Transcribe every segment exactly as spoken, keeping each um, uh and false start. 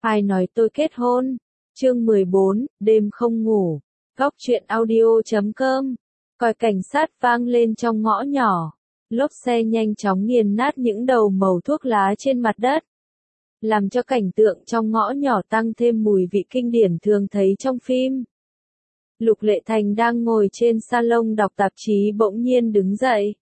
Ai nói tôi kết hôn? Chương mười bốn, đêm không ngủ. Góc truyện audio chấm com. Còi cảnh sát vang lên trong ngõ nhỏ. Lốp xe nhanh chóng nghiền nát những đầu mẩu thuốc lá trên mặt đất, làm cho cảnh tượng trong ngõ nhỏ tăng thêm mùi vị kinh điển thường thấy trong phim. Lục Lệ Thành đang ngồi trên salon đọc tạp chí bỗng nhiên đứng dậy.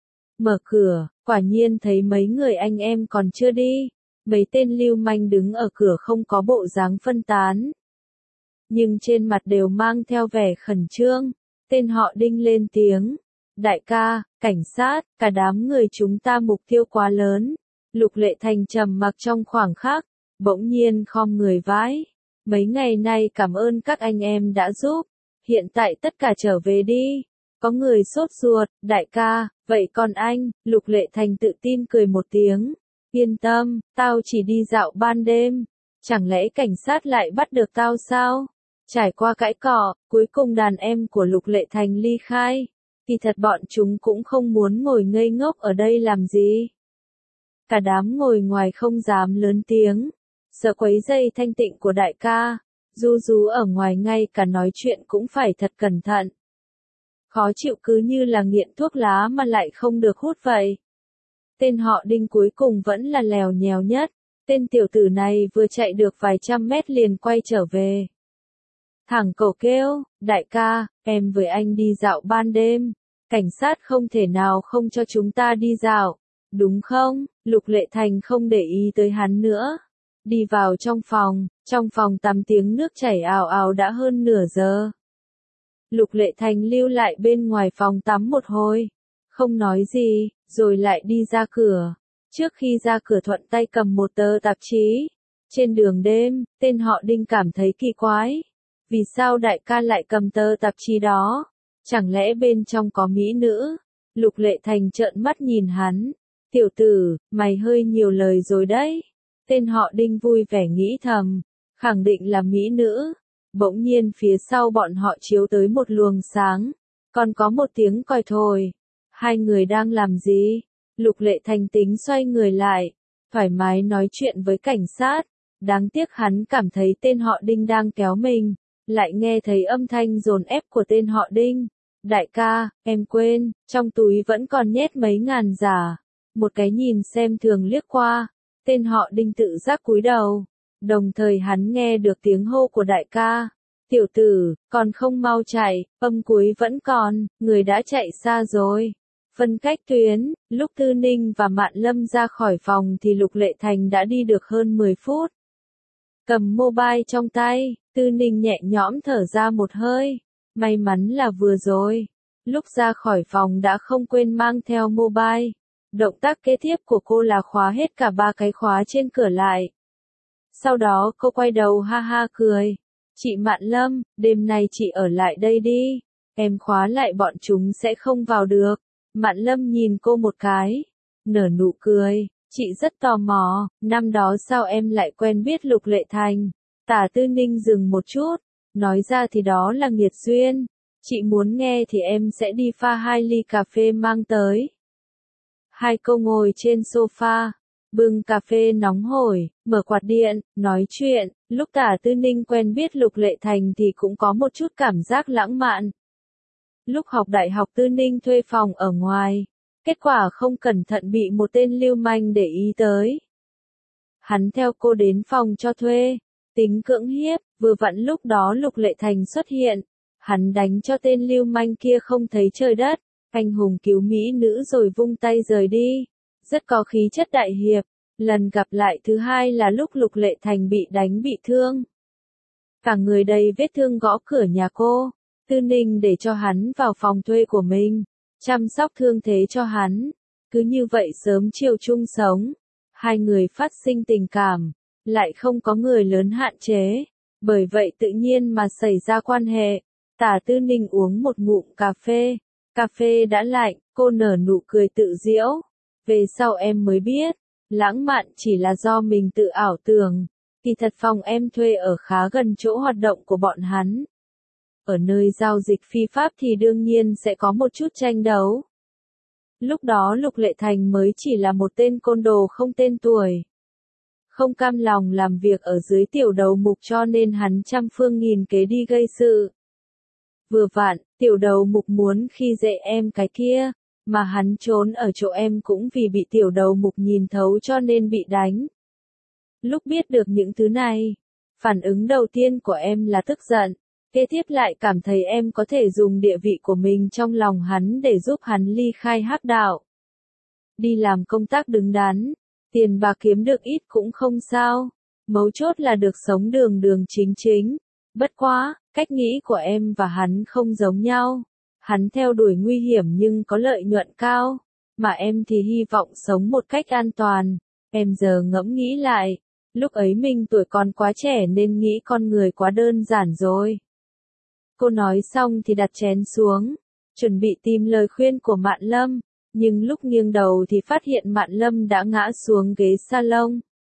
Mở cửa, quả nhiên thấy mấy người anh em còn chưa đi. Mấy tên lưu manh đứng ở cửa không có bộ dáng phân tán, nhưng trên mặt đều mang theo vẻ khẩn trương. Tên họ Đinh lên tiếng. Đại ca, cảnh sát, cả đám người chúng ta mục tiêu quá lớn. Lục Lệ Thành trầm mặc trong khoảng khắc, bỗng nhiên khom người vái. Mấy ngày nay cảm ơn các anh em đã giúp. Hiện tại tất cả trở về đi. Có người sốt ruột, đại ca, vậy còn anh? Lục Lệ Thành tự tin cười một tiếng. Yên tâm, tao chỉ đi dạo ban đêm. Chẳng lẽ cảnh sát lại bắt được tao sao? Trải qua cãi cọ, cuối cùng đàn em của Lục Lệ Thành ly khai. Kỳ thật bọn chúng cũng không muốn ngồi ngây ngốc ở đây làm gì. Cả đám ngồi ngoài không dám lớn tiếng, sợ quấy rầy thanh tịnh của đại ca. Du Du ở ngoài ngay cả nói chuyện cũng phải thật cẩn thận. Khó chịu cứ như là nghiện thuốc lá mà lại không được hút vậy. Tên họ Đinh cuối cùng vẫn là lèo nhèo nhất. Tên tiểu tử này vừa chạy được vài trăm mét liền quay trở về. Thẳng cầu kêu, đại ca, em với anh đi dạo ban đêm. Cảnh sát không thể nào không cho chúng ta đi dạo, đúng không? Lục Lệ Thành không để ý tới hắn nữa. Đi vào trong phòng, trong phòng tắm tiếng nước chảy ào ào đã hơn nửa giờ. Lục Lệ Thành lưu lại bên ngoài phòng tắm một hồi, không nói gì, rồi lại đi ra cửa. Trước khi ra cửa thuận tay cầm một tờ tạp chí. Trên đường đêm, tên họ Đinh cảm thấy kỳ quái. Vì sao đại ca lại cầm tờ tạp chí đó? Chẳng lẽ bên trong có mỹ nữ? Lục Lệ Thành trợn mắt nhìn hắn. Tiểu tử, mày hơi nhiều lời rồi đấy. Tên họ Đinh vui vẻ nghĩ thầm. Khẳng định là mỹ nữ. Bỗng nhiên phía sau bọn họ chiếu tới một luồng sáng. Còn có một tiếng còi thổi. Hai người đang làm gì? Lục Lệ Thành tính xoay người lại, thoải mái nói chuyện với cảnh sát. Đáng tiếc hắn cảm thấy tên họ Đinh đang kéo mình, lại nghe thấy âm thanh dồn ép của tên họ Đinh. Đại ca, em quên, trong túi vẫn còn nhét mấy ngàn giả. Một cái nhìn xem thường liếc qua, tên họ Đinh tự giác cúi đầu. Đồng thời hắn nghe được tiếng hô của đại ca. Tiểu tử, còn không mau chạy, âm cuối vẫn còn, người đã chạy xa rồi. Phân cách tuyến, lúc Tư Ninh và Mạn Lâm ra khỏi phòng thì Lục Lệ Thành đã đi được hơn mười phút. Cầm mobile trong tay, Tư Ninh nhẹ nhõm thở ra một hơi. May mắn là vừa rồi, lúc ra khỏi phòng đã không quên mang theo mobile. Động tác kế tiếp của cô là khóa hết cả ba cái khóa trên cửa lại. Sau đó cô quay đầu ha ha cười. Chị Mạn Lâm, đêm nay chị ở lại đây đi. Em khóa lại bọn chúng sẽ không vào được. Mạn Lâm nhìn cô một cái, nở nụ cười. Chị rất tò mò, năm đó sao em lại quen biết Lục Lệ Thành? Tả Tư Ninh dừng một chút, nói ra thì đó là nghiệt duyên. Chị muốn nghe thì em sẽ đi pha hai ly cà phê mang tới. Hai cô ngồi trên sofa, bưng cà phê nóng hổi, mở quạt điện, nói chuyện. Lúc Tả Tư Ninh quen biết Lục Lệ Thành thì cũng có một chút cảm giác lãng mạn. Lúc học đại học Tư Ninh thuê phòng ở ngoài, kết quả không cẩn thận bị một tên lưu manh để ý tới. Hắn theo cô đến phòng cho thuê, tính cưỡng hiếp, vừa vặn lúc đó Lục Lệ Thành xuất hiện. Hắn đánh cho tên lưu manh kia không thấy trời đất, anh hùng cứu mỹ nữ rồi vung tay rời đi. Rất có khí chất đại hiệp. Lần gặp lại thứ hai là lúc Lục Lệ Thành bị đánh bị thương. Cả người đầy vết thương gõ cửa nhà cô. Tư Ninh để cho hắn vào phòng thuê của mình, chăm sóc thương thế cho hắn. Cứ như vậy sớm chiều chung sống. Hai người phát sinh tình cảm, lại không có người lớn hạn chế. Bởi vậy tự nhiên mà xảy ra quan hệ. Tả Tư Ninh uống một ngụm cà phê. Cà phê đã lạnh, cô nở nụ cười tự giễu. Về sau em mới biết, lãng mạn chỉ là do mình tự ảo tưởng. Kỳ thật phòng em thuê ở khá gần chỗ hoạt động của bọn hắn. Ở nơi giao dịch phi pháp thì đương nhiên sẽ có một chút tranh đấu. Lúc đó Lục Lệ Thành mới chỉ là một tên côn đồ không tên tuổi. không cam lòng làm việc ở dưới tiểu đầu mục cho nên hắn trăm phương nghìn kế đi gây sự. Vừa vặn, tiểu đầu mục muốn khi dễ em cái kia, mà hắn trốn ở chỗ em cũng vì bị tiểu đầu mục nhìn thấu cho nên bị đánh. Lúc biết được những thứ này, phản ứng đầu tiên của em là tức giận, kế tiếp lại cảm thấy em có thể dùng địa vị của mình trong lòng hắn để giúp hắn ly khai hắc đạo. Đi làm công tác đứng đắn, tiền bạc kiếm được ít cũng không sao, mấu chốt là được sống đường đường chính chính. Bất quá, cách nghĩ của em và hắn không giống nhau. Hắn theo đuổi nguy hiểm nhưng có lợi nhuận cao, mà em thì hy vọng sống một cách an toàn. Em giờ ngẫm nghĩ lại, lúc ấy mình tuổi còn quá trẻ nên nghĩ con người quá đơn giản rồi. Cô nói xong thì đặt chén xuống, chuẩn bị tìm lời khuyên của Mạn Lâm, nhưng lúc nghiêng đầu thì phát hiện Mạn Lâm đã ngã xuống ghế salon.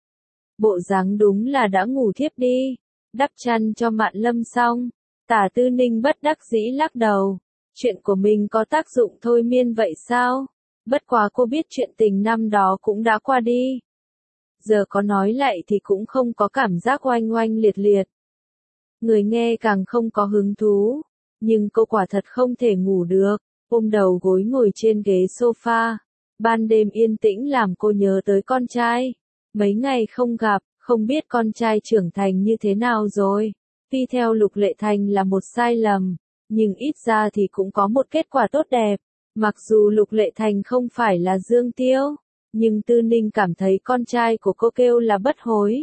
Bộ dáng đúng là đã ngủ thiếp đi. Đắp chăn cho Mạn Lâm xong, Tả Tư Ninh bất đắc dĩ lắc đầu. Chuyện của mình có tác dụng thôi miên vậy sao? Bất quá cô biết chuyện tình năm đó cũng đã qua đi. Giờ có nói lại thì cũng không có cảm giác oanh oanh liệt liệt. Người nghe càng không có hứng thú, nhưng cô quả thật không thể ngủ được, ôm đầu gối ngồi trên ghế sofa. Ban đêm yên tĩnh làm cô nhớ tới con trai. Mấy ngày không gặp, không biết con trai trưởng thành như thế nào rồi. Tuy theo Lục Lệ Thành là một sai lầm, nhưng ít ra thì cũng có một kết quả tốt đẹp. Mặc dù Lục Lệ Thành không phải là Dương Tiêu, nhưng Tư Ninh cảm thấy con trai của cô kêu là Bất Hối.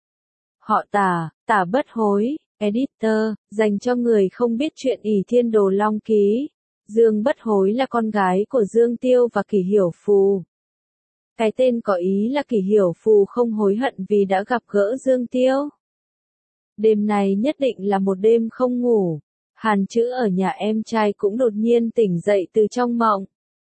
Họ Tả, Tả Bất Hối, editor, dành cho người không biết chuyện ỷ Thiên Đồ Long Ký. Dương Bất Hối là con gái của Dương Tiêu và Kỷ Hiểu Phù. Cái tên có ý là Kỷ Hiểu Phù không hối hận vì đã gặp gỡ Dương Tiêu. Đêm này nhất định là một đêm không ngủ. Hàn Chữ ở nhà em trai cũng đột nhiên tỉnh dậy từ trong mộng.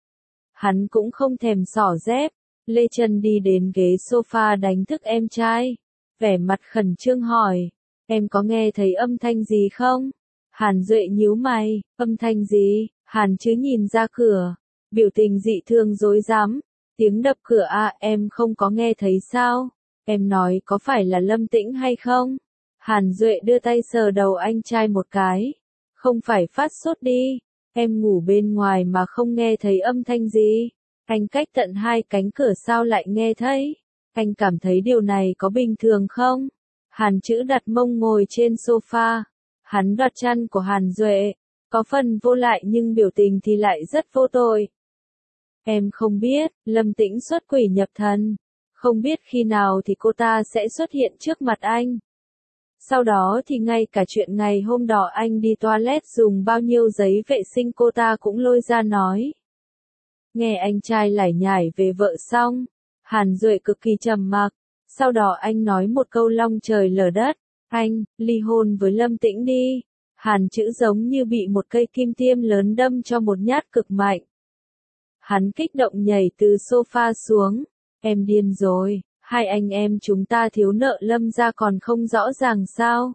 Hắn cũng không thèm xỏ dép, lê chân đi đến ghế sofa đánh thức em trai. Vẻ mặt khẩn trương hỏi, em có nghe thấy âm thanh gì không? Hàn Duệ nhíu mày, âm thanh gì? Hàn Chữ nhìn ra cửa, biểu tình dị thường rối rắm. Tiếng đập cửa à, em không có nghe thấy sao? Em nói có phải là Lâm Tĩnh hay không? Hàn Duệ đưa tay sờ đầu anh trai một cái. Không phải phát sốt đi, em ngủ bên ngoài mà không nghe thấy âm thanh gì. Anh cách tận hai cánh cửa sao lại nghe thấy? Anh cảm thấy điều này có bình thường không? Hàn Chữ đặt mông ngồi trên sofa. Hắn đoạt chăn của Hàn Duệ. Có phần vô lại nhưng biểu tình thì lại rất vô tội. Em không biết, Lâm Tĩnh xuất quỷ nhập thần. Không biết khi nào thì cô ta sẽ xuất hiện trước mặt anh. Sau đó thì ngay cả chuyện ngày hôm đó anh đi toilet dùng bao nhiêu giấy vệ sinh cô ta cũng lôi ra nói. Nghe anh trai lải nhải về vợ xong, Hàn Duệ cực kỳ trầm mặc. Sau đó anh nói một câu long trời lở đất. Anh, ly hôn với Lâm Tĩnh đi. Hàn Chữ giống như bị một cây kim tiêm lớn đâm cho một nhát cực mạnh. Hắn kích động nhảy từ sofa xuống. Em điên rồi, hai anh em chúng ta thiếu nợ Lâm gia còn không rõ ràng sao?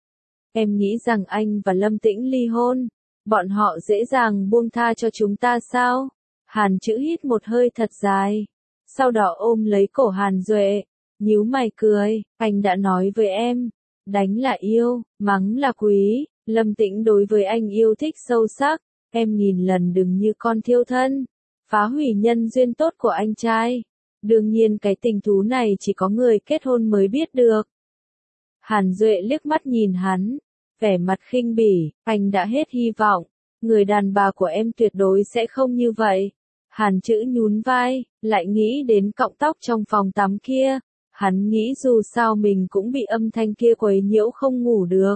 Em nghĩ rằng anh và Lâm Tĩnh ly hôn, bọn họ dễ dàng buông tha cho chúng ta sao? Hàn Chữ hít một hơi thật dài, sau đó ôm lấy cổ Hàn Duệ, nhíu mày cười, anh đã nói với em, đánh là yêu, mắng là quý, Lâm Tĩnh đối với anh yêu thích sâu sắc, em nghìn lần đừng như con thiêu thân, phá hủy nhân duyên tốt của anh trai. Đương nhiên cái tình thú này chỉ có người kết hôn mới biết được. Hàn Duệ liếc mắt nhìn hắn, vẻ mặt khinh bỉ, anh đã hết hy vọng, người đàn bà của em tuyệt đối sẽ không như vậy. Hàn Chữ nhún vai, lại nghĩ đến cọng tóc trong phòng tắm kia, hắn nghĩ dù sao mình cũng bị âm thanh kia quấy nhiễu không ngủ được.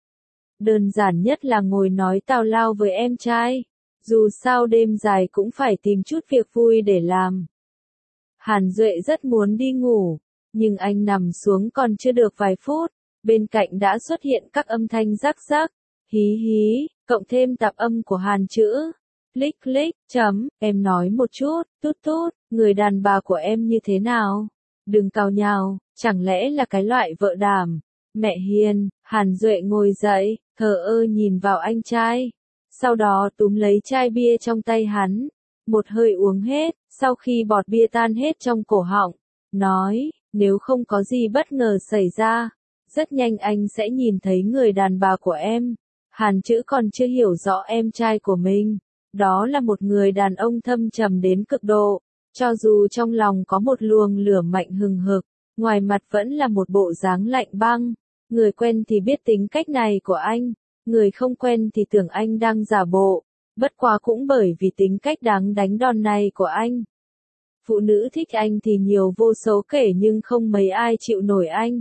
Đơn giản nhất là ngồi nói tào lao với em trai, dù sao đêm dài cũng phải tìm chút việc vui để làm. Hàn Duệ rất muốn đi ngủ, nhưng anh nằm xuống còn chưa được vài phút, bên cạnh đã xuất hiện các âm thanh rắc rắc, hí hí, cộng thêm tạp âm của Hàn Chữ. Click click, chấm, em nói một chút, tút tút, người đàn bà của em như thế nào? Đừng cào nhào, chẳng lẽ là cái loại vợ đảm? Mẹ hiền, Hàn Duệ ngồi dậy, thờ ơ nhìn vào anh trai. Sau đó túm lấy chai bia trong tay hắn, một hơi uống hết, sau khi bọt bia tan hết trong cổ họng, nói, Nếu không có gì bất ngờ xảy ra, rất nhanh anh sẽ nhìn thấy người đàn bà của em. Hàn Chữ còn chưa hiểu rõ em trai của mình. Đó là một người đàn ông thâm trầm đến cực độ. Cho dù trong lòng có một luồng lửa mạnh hừng hực, ngoài mặt vẫn là một bộ dáng lạnh băng. Người quen thì biết tính cách này của anh, người không quen thì tưởng anh đang giả bộ. Bất quá cũng bởi vì tính cách đáng đánh đòn này của anh. Phụ nữ thích anh thì nhiều vô số kể nhưng không mấy ai chịu nổi anh.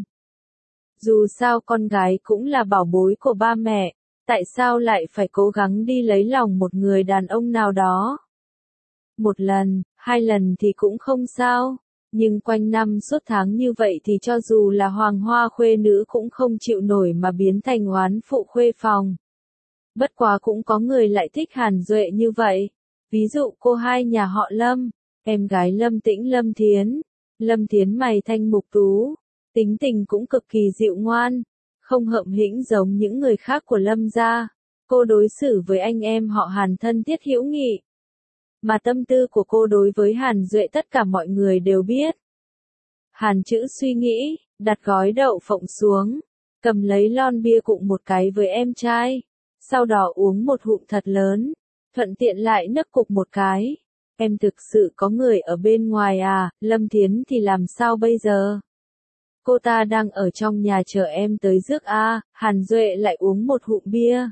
Dù sao con gái cũng là bảo bối của ba mẹ, tại sao lại phải cố gắng đi lấy lòng một người đàn ông nào đó? Một lần, hai lần thì cũng không sao, nhưng quanh năm suốt tháng như vậy thì cho dù là hoàng hoa khuê nữ cũng không chịu nổi mà biến thành oán phụ khuê phòng. Bất quá cũng có người lại thích Hàn Duệ như vậy, ví dụ cô hai nhà họ Lâm, em gái Lâm Tĩnh Lâm Thiến. Lâm Thiến mày thanh mục tú, tính tình cũng cực kỳ dịu ngoan, không hậm hĩnh giống những người khác của Lâm gia. Cô đối xử với anh em họ Hàn thân thiết hữu nghị. Mà tâm tư của cô đối với Hàn Duệ tất cả mọi người đều biết. Hàn Chữ suy nghĩ, đặt gói đậu phộng xuống, cầm lấy lon bia cụng một cái với em trai, sau đó uống một hụm thật lớn, thuận tiện lại nấc cục một cái. Em thực sự có người ở bên ngoài à, Lâm Thiến thì làm sao bây giờ? Cô ta đang ở trong nhà chờ em tới rước à, Hàn Duệ lại uống một hụm bia.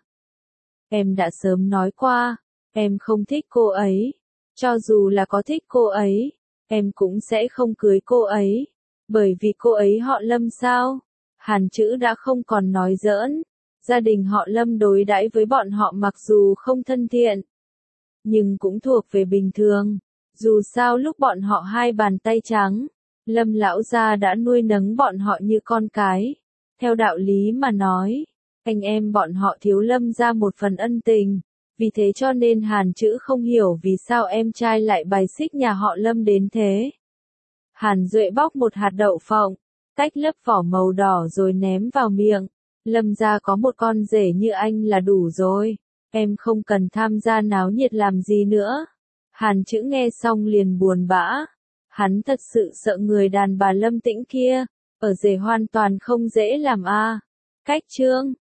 Em đã sớm nói qua, em không thích cô ấy. Cho dù là có thích cô ấy, em cũng sẽ không cưới cô ấy. Bởi vì cô ấy họ Lâm sao? Hàn Chữ đã không còn nói giỡn. Gia đình họ Lâm đối đãi với bọn họ mặc dù không thân thiện, nhưng cũng thuộc về bình thường. Dù sao lúc bọn họ hai bàn tay trắng, Lâm lão gia đã nuôi nấng bọn họ như con cái. Theo đạo lý mà nói, anh em bọn họ thiếu Lâm gia một phần ân tình. Vì thế cho nên Hàn Chữ không hiểu vì sao em trai lại bài xích nhà họ Lâm đến thế. Hàn Duệ bóc một hạt đậu phộng, tách lớp vỏ màu đỏ rồi ném vào miệng. Lâm gia có một con rể như anh là đủ rồi. Em không cần tham gia náo nhiệt làm gì nữa. Hàn Chữ nghe xong liền buồn bã. Hắn thật sự sợ người đàn bà Lâm Tĩnh kia. Ở rể hoàn toàn không dễ làm a. Cách chương